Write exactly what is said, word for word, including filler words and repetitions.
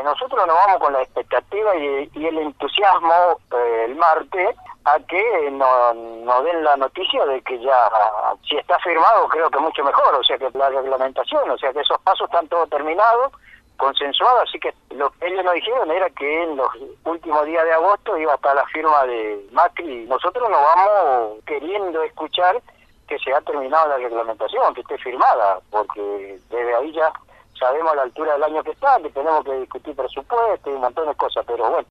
Eh, nosotros nos vamos con la expectativa y, y el entusiasmo eh, el martes a que nos no den la noticia de que ya, si está firmado, creo que mucho mejor, o sea que la reglamentación, o sea que esos pasos están todos terminados, consensuados, así que lo que ellos nos dijeron era que en los últimos días de agosto iba a estar la firma de Macri. Nosotros nos vamos queriendo escuchar que se ha terminado la reglamentación, que esté firmada, porque desde ahí ya sabemos a la altura del año que está, que tenemos que discutir presupuesto y un montón de cosas, pero bueno.